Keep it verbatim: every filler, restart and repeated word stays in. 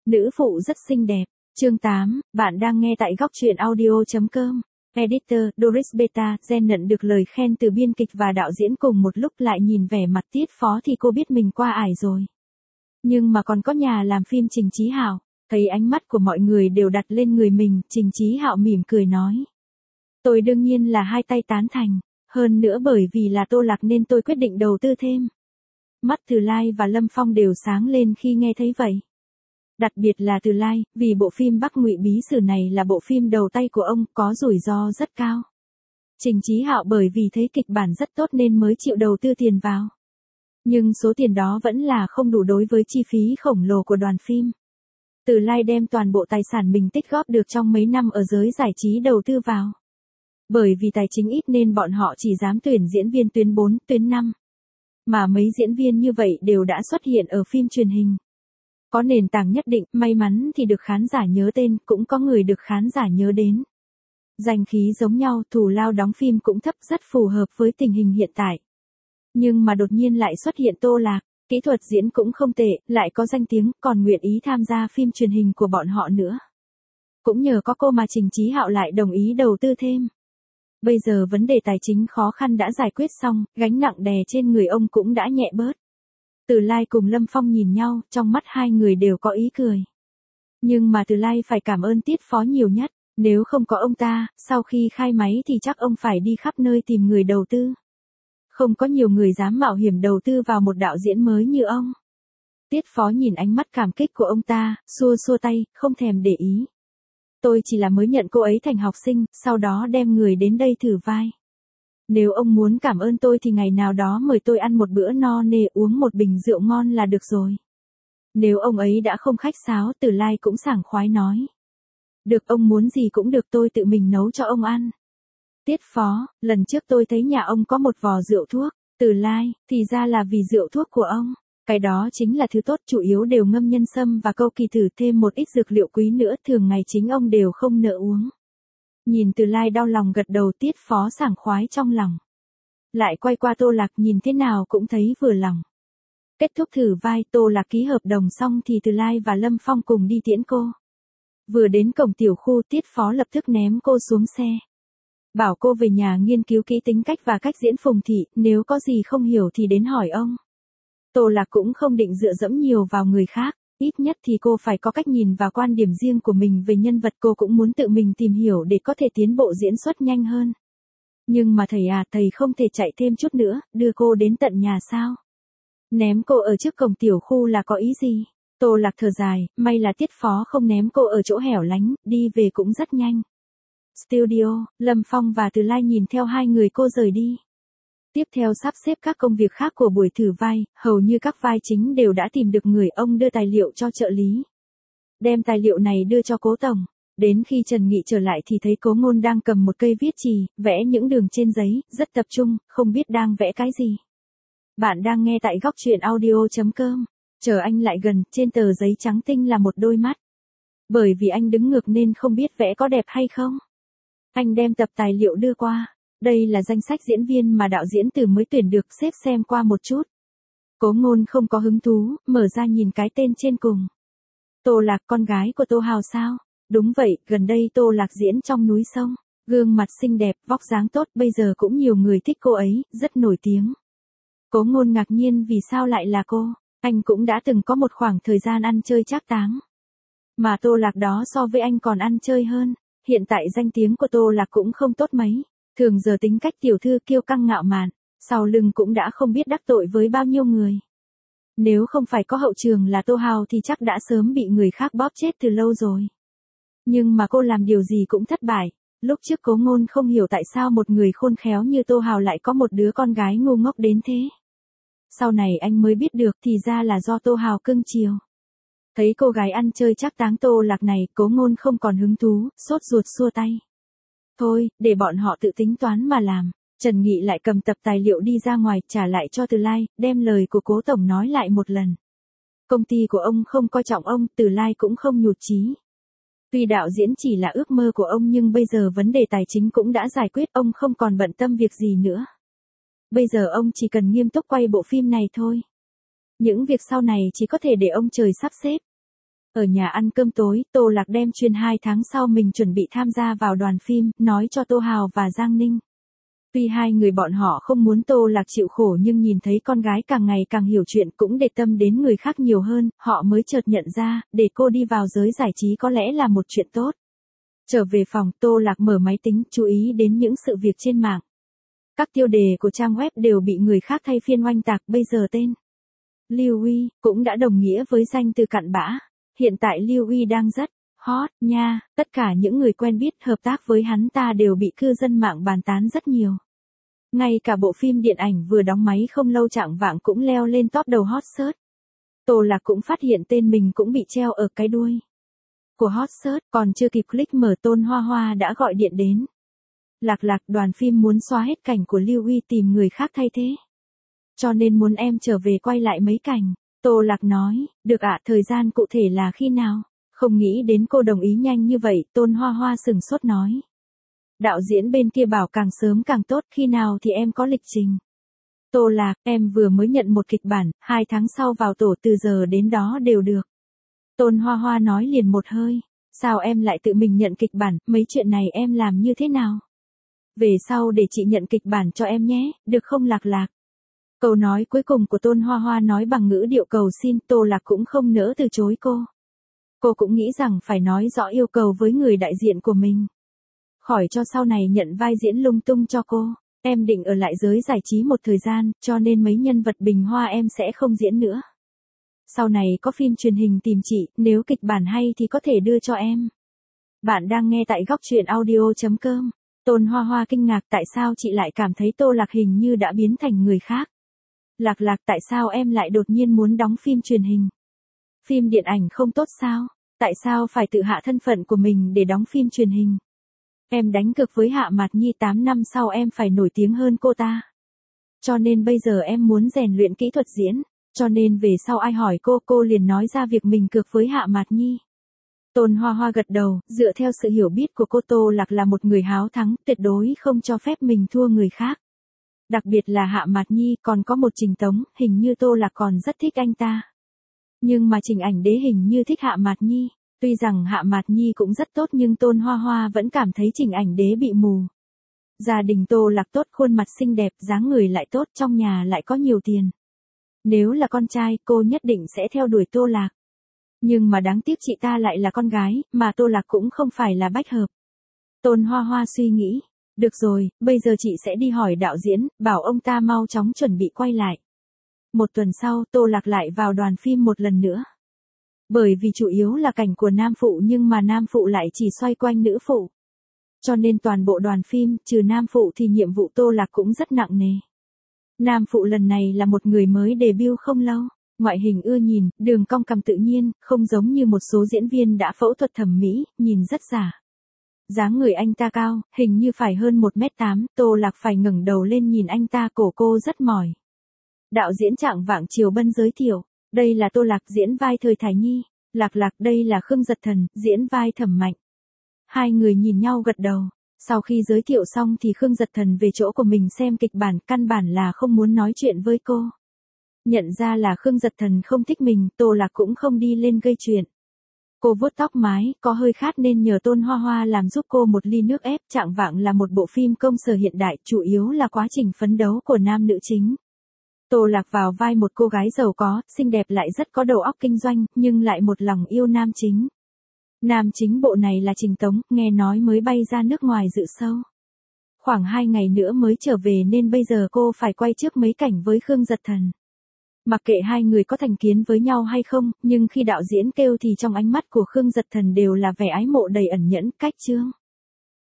Nữ phụ rất xinh đẹp. Chương tám, bạn đang nghe tại góc truyện audio.com. Editor, Doris Beta, Jen nhận được lời khen từ biên kịch và đạo diễn cùng một lúc lại nhìn vẻ mặt Tiết Phó thì cô biết mình qua ải rồi. Nhưng mà còn có nhà làm phim Trình Chí Hạo, thấy ánh mắt của mọi người đều đặt lên người mình, Trình Chí Hạo mỉm cười nói. Tôi đương nhiên là hai tay tán thành, hơn nữa bởi vì là Tô Lạc nên tôi quyết định đầu tư thêm. Mắt Từ Lai và Lâm Phong đều sáng lên khi nghe thấy vậy. Đặc biệt là Từ Lai, vì bộ phim Bắc Ngụy Bí Sử này là bộ phim đầu tay của ông, có rủi ro rất cao. Trình Chí Hạo bởi vì thấy kịch bản rất tốt nên mới chịu đầu tư tiền vào. Nhưng số tiền đó vẫn là không đủ đối với chi phí khổng lồ của đoàn phim. Từ Lai đem toàn bộ tài sản mình tích góp được trong mấy năm ở giới giải trí đầu tư vào. Bởi vì tài chính ít nên bọn họ chỉ dám tuyển diễn viên tuyến bốn, tuyến năm. Mà mấy diễn viên như vậy đều đã xuất hiện ở phim truyền hình. Có nền tảng nhất định, may mắn thì được khán giả nhớ tên, cũng có người được khán giả nhớ đến. Danh khí giống nhau, thù lao đóng phim cũng thấp, rất phù hợp với tình hình hiện tại. Nhưng mà đột nhiên lại xuất hiện Tô Lạc, kỹ thuật diễn cũng không tệ, lại có danh tiếng, còn nguyện ý tham gia phim truyền hình của bọn họ nữa. Cũng nhờ có cô mà Trình Chí Hạo lại đồng ý đầu tư thêm. Bây giờ vấn đề tài chính khó khăn đã giải quyết xong, gánh nặng đè trên người ông cũng đã nhẹ bớt. Từ Lai cùng Lâm Phong nhìn nhau, trong mắt hai người đều có ý cười. Nhưng mà Từ Lai phải cảm ơn Tiết Phó nhiều nhất, nếu không có ông ta, sau khi khai máy thì chắc ông phải đi khắp nơi tìm người đầu tư. Không có nhiều người dám mạo hiểm đầu tư vào một đạo diễn mới như ông. Tiết Phó nhìn ánh mắt cảm kích của ông ta, xua xua tay, không thèm để ý. Tôi chỉ là mới nhận cô ấy thành học sinh, sau đó đem người đến đây thử vai. Nếu ông muốn cảm ơn tôi thì ngày nào đó mời tôi ăn một bữa no nê, uống một bình rượu ngon là được rồi. Nếu ông ấy đã không khách sáo, Từ Lai cũng sảng khoái nói. Được, ông muốn gì cũng được, tôi tự mình nấu cho ông ăn. Tiết Phó, lần trước tôi thấy nhà ông có một vò rượu thuốc. Từ Lai, thì ra là vì rượu thuốc của ông. Cái đó chính là thứ tốt, chủ yếu đều ngâm nhân sâm và câu kỳ thử, thêm một ít dược liệu quý nữa, thường ngày chính ông đều không nỡ uống. Nhìn Từ Lai đau lòng gật đầu, Tiết Phó sảng khoái trong lòng. Lại quay qua Tô Lạc, nhìn thế nào cũng thấy vừa lòng. Kết thúc thử vai, Tô Lạc ký hợp đồng xong thì Từ Lai và Lâm Phong cùng đi tiễn cô. Vừa đến cổng tiểu khu, Tiết Phó lập tức ném cô xuống xe. Bảo cô về nhà nghiên cứu kỹ tính cách và cách diễn Phùng Thị, nếu có gì không hiểu thì đến hỏi ông. Tô Lạc cũng không định dựa dẫm nhiều vào người khác, ít nhất thì cô phải có cách nhìn và quan điểm riêng của mình về nhân vật, cô cũng muốn tự mình tìm hiểu để có thể tiến bộ diễn xuất nhanh hơn. Nhưng mà thầy à, thầy không thể chạy thêm chút nữa, đưa cô đến tận nhà sao? Ném cô ở trước cổng tiểu khu là có ý gì? Tô Lạc thở dài, may là Tiết Phó không ném cô ở chỗ hẻo lánh, đi về cũng rất nhanh. Studio, Lâm Phong và Từ Lai nhìn theo hai người cô rời đi. Tiếp theo sắp xếp các công việc khác của buổi thử vai, hầu như các vai chính đều đã tìm được người, ông đưa tài liệu cho trợ lý. Đem tài liệu này đưa cho Cố Tổng. Đến khi Trần Nghị trở lại thì thấy Cố Ngôn đang cầm một cây viết chì, vẽ những đường trên giấy, rất tập trung, không biết đang vẽ cái gì. Bạn đang nghe tại góc truyện audio.com. Chờ anh lại gần, trên tờ giấy trắng tinh là một đôi mắt. Bởi vì anh đứng ngược nên không biết vẽ có đẹp hay không. Anh đem tập tài liệu đưa qua. Đây là danh sách diễn viên mà đạo diễn Từ mới tuyển được, xếp xem qua một chút. Cố Ngôn không có hứng thú, mở ra nhìn cái tên trên cùng. Tô Lạc, con gái của Tô Hào sao? Đúng vậy, gần đây Tô Lạc diễn trong Núi Sông. Gương mặt xinh đẹp, vóc dáng tốt, bây giờ cũng nhiều người thích cô ấy, rất nổi tiếng. Cố Ngôn ngạc nhiên vì sao lại là cô, anh cũng đã từng có một khoảng thời gian ăn chơi trác táng. Mà Tô Lạc đó so với anh còn ăn chơi hơn, hiện tại danh tiếng của Tô Lạc cũng không tốt mấy. Thường giờ tính cách tiểu thư kiêu căng ngạo mạn, sau lưng cũng đã không biết đắc tội với bao nhiêu người. Nếu không phải có hậu trường là Tô Hào thì chắc đã sớm bị người khác bóp chết từ lâu rồi. Nhưng mà cô làm điều gì cũng thất bại. Lúc trước Cố Ngôn không hiểu tại sao một người khôn khéo như Tô Hào lại có một đứa con gái ngu ngốc đến thế. Sau này anh mới biết được thì ra là do Tô Hào cưng chiều. Thấy cô gái ăn chơi trác táng Tô Lạc này, Cố Ngôn không còn hứng thú, sốt ruột xua tay. Thôi, để bọn họ tự tính toán mà làm. Trần Nghị lại cầm tập tài liệu đi ra ngoài, trả lại cho Từ Lai, đem lời của Cố Tổng nói lại một lần. Công ty của ông không coi trọng ông, Từ Lai cũng không nhụt chí. Tuy đạo diễn chỉ là ước mơ của ông nhưng bây giờ vấn đề tài chính cũng đã giải quyết, ông không còn bận tâm việc gì nữa. Bây giờ ông chỉ cần nghiêm túc quay bộ phim này thôi. Những việc sau này chỉ có thể để ông trời sắp xếp. Ở nhà ăn cơm tối, Tô Lạc đem chuyên hai tháng sau mình chuẩn bị tham gia vào đoàn phim, nói cho Tô Hào và Giang Ninh. Tuy hai người bọn họ không muốn Tô Lạc chịu khổ nhưng nhìn thấy con gái càng ngày càng hiểu chuyện cũng để tâm đến người khác nhiều hơn, họ mới chợt nhận ra, để cô đi vào giới giải trí có lẽ là một chuyện tốt. Trở về phòng, Tô Lạc mở máy tính, chú ý đến những sự việc trên mạng. Các tiêu đề của trang web đều bị người khác thay phiên oanh tạc, bây giờ tên Lưu Uy cũng đã đồng nghĩa với danh từ cặn bã. Hiện tại Lưu Uy đang rất hot nha, tất cả những người quen biết hợp tác với hắn ta đều bị cư dân mạng bàn tán rất nhiều. Ngay cả bộ phim điện ảnh vừa đóng máy không lâu trạng vạng cũng leo lên top đầu hot search. Tô Lạc cũng phát hiện tên mình cũng bị treo ở cái đuôi của hot search, còn chưa kịp click mở Tôn Hoa Hoa đã gọi điện đến. Lạc Lạc, đoàn phim muốn xóa hết cảnh của Lưu Uy tìm người khác thay thế. Cho nên muốn em trở về quay lại mấy cảnh. Tô Lạc nói, được ạ, thời gian cụ thể là khi nào? Không nghĩ đến cô đồng ý nhanh như vậy, Tôn Hoa Hoa sừng sốt nói. Đạo diễn bên kia bảo càng sớm càng tốt, khi nào thì em có lịch trình. Tô Lạc, em vừa mới nhận một kịch bản, hai tháng sau vào tổ, từ giờ đến đó đều được. Tôn Hoa Hoa nói liền một hơi, sao em lại tự mình nhận kịch bản, mấy chuyện này em làm như thế nào? Về sau để chị nhận kịch bản cho em nhé, được không Lạc Lạc? Câu nói cuối cùng của Tôn Hoa Hoa nói bằng ngữ điệu cầu xin, Tô Lạc cũng không nỡ từ chối cô. Cô cũng nghĩ rằng phải nói rõ yêu cầu với người đại diện của mình. Khỏi cho sau này nhận vai diễn lung tung cho cô. Em định ở lại giới giải trí một thời gian, cho nên mấy nhân vật bình hoa em sẽ không diễn nữa. Sau này có phim truyền hình tìm chị, nếu kịch bản hay thì có thể đưa cho em. Bạn đang nghe tại góc truyện audio chấm com. Tôn Hoa Hoa kinh ngạc, tại sao chị lại cảm thấy Tô Lạc hình như đã biến thành người khác? Lạc Lạc, tại sao em lại đột nhiên muốn đóng phim truyền hình? Phim điện ảnh không tốt sao? Tại sao phải tự hạ thân phận của mình để đóng phim truyền hình? Em đánh cược với Hạ Mạt Nhi tám năm sau em phải nổi tiếng hơn cô ta. Cho nên bây giờ em muốn rèn luyện kỹ thuật diễn, cho nên về sau ai hỏi cô, cô liền nói ra việc mình cược với Hạ Mạt Nhi. Tôn Hoa Hoa gật đầu, dựa theo sự hiểu biết của cô, Tô Lạc là một người háo thắng, tuyệt đối không cho phép mình thua người khác. Đặc biệt là Hạ Mạt Nhi, còn có một Trình Tống, hình như Tô Lạc còn rất thích anh ta. Nhưng mà Trình Ảnh Đế hình như thích Hạ Mạt Nhi. Tuy rằng Hạ Mạt Nhi cũng rất tốt nhưng Tôn Hoa Hoa vẫn cảm thấy Trình Ảnh Đế bị mù. Gia đình Tô Lạc tốt, khuôn mặt xinh đẹp, dáng người lại tốt, trong nhà lại có nhiều tiền. Nếu là con trai, cô nhất định sẽ theo đuổi Tô Lạc. Nhưng mà đáng tiếc chị ta lại là con gái, mà Tô Lạc cũng không phải là bách hợp. Tôn Hoa Hoa suy nghĩ. Được rồi, bây giờ chị sẽ đi hỏi đạo diễn, bảo ông ta mau chóng chuẩn bị quay lại. Một tuần sau, Tô Lạc lại vào đoàn phim một lần nữa. Bởi vì chủ yếu là cảnh của nam phụ nhưng mà nam phụ lại chỉ xoay quanh nữ phụ. Cho nên toàn bộ đoàn phim, trừ nam phụ thì nhiệm vụ Tô Lạc cũng rất nặng nề. Nam phụ lần này là một người mới debut không lâu. Ngoại hình ưa nhìn, đường cong cằm tự nhiên, không giống như một số diễn viên đã phẫu thuật thẩm mỹ, nhìn rất giả. Dáng người anh ta cao, hình như phải hơn một mét tám, Tô Lạc phải ngẩng đầu lên nhìn anh ta, cổ cô rất mỏi. Đạo diễn Trạng Vạng Triều Bân giới thiệu, đây là Tô Lạc diễn vai Thời Thải Nhi, Lạc Lạc đây là Khương Giật Thần, diễn vai Thẩm Mạnh. Hai người nhìn nhau gật đầu, sau khi giới thiệu xong thì Khương Giật Thần về chỗ của mình xem kịch bản, căn bản là không muốn nói chuyện với cô. Nhận ra là Khương Giật Thần không thích mình, Tô Lạc cũng không đi lên gây chuyện. Cô vuốt tóc mái, có hơi khát nên nhờ Tôn Hoa Hoa làm giúp cô một ly nước ép. Trạng Vạng là một bộ phim công sở hiện đại, chủ yếu là quá trình phấn đấu của nam nữ chính. Tô Lạc vào vai một cô gái giàu có, xinh đẹp lại rất có đầu óc kinh doanh, nhưng lại một lòng yêu nam chính. Nam chính bộ này là Trình Tống, nghe nói mới bay ra nước ngoài dự show. Khoảng hai ngày nữa mới trở về nên bây giờ cô phải quay trước mấy cảnh với Khương Giật Thần. Mặc kệ hai người có thành kiến với nhau hay không, nhưng khi đạo diễn kêu thì trong ánh mắt của Khương Giật Thần đều là vẻ ái mộ đầy ẩn nhẫn, cách chương.